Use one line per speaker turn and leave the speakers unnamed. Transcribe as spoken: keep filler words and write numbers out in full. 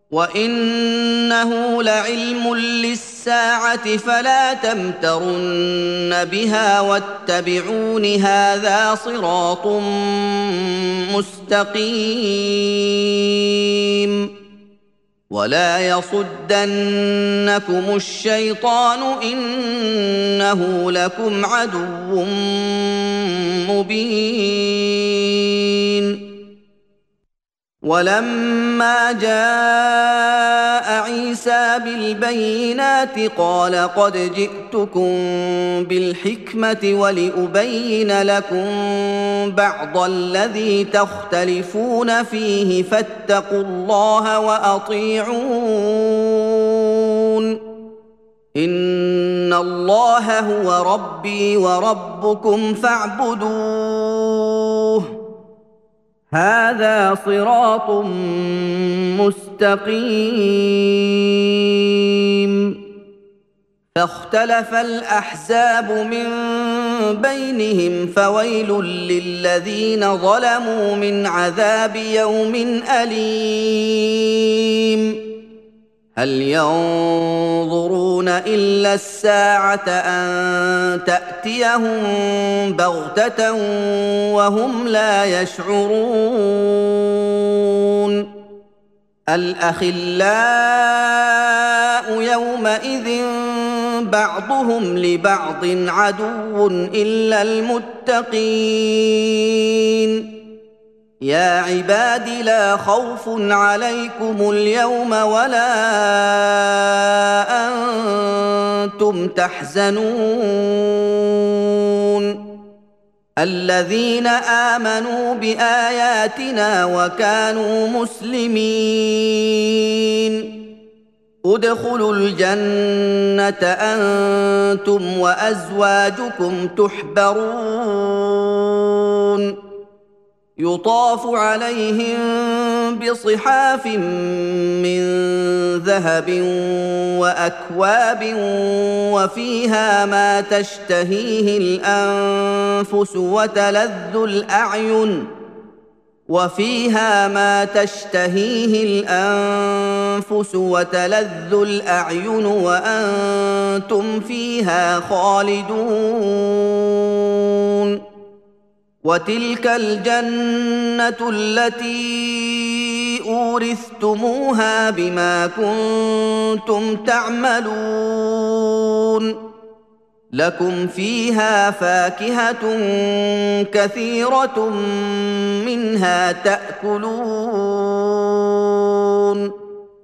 وانه لعلم للساعه فلا تمترن بها واتبعون هذا صراط مستقيم ولا يصدنكم الشيطان انه لكم عدو مبين ولما جاء عيسى بالبينات قال قد جئتكم بالحكمه ولابين لكم بعض الذي تختلفون فيه فاتقوا الله واطيعون ان الله هو ربي وربكم فاعبدوه هذا صراط مستقيم فاختلف الاحزاب من بينهم فويل للذين ظلموا من عذاب يوم اليم هل ينظرون الا الساعه ان تاتيهم بغته وهم لا يشعرون الاخلاء يومئذ بعضهم لبعض عدو الا المتقين يا عباد لا خوف عليكم اليوم ولا انتم تحزنون الذين امنوا باياتنا وكانوا مسلمين ادخلوا الجنه انتم وازواجكم تحبرون يطاف عليهم بصحاف من ذهب واكواب وفيها ما تشتهيه الانفس وتلذ الاعين وفيها ما تشتهيه الانفس وتلذ الاعين وانتم فيها خالدون وتلك الجنه التي اورثتموها بما كنتم تعملون لكم فيها فاكهه كثيره منها تاكلون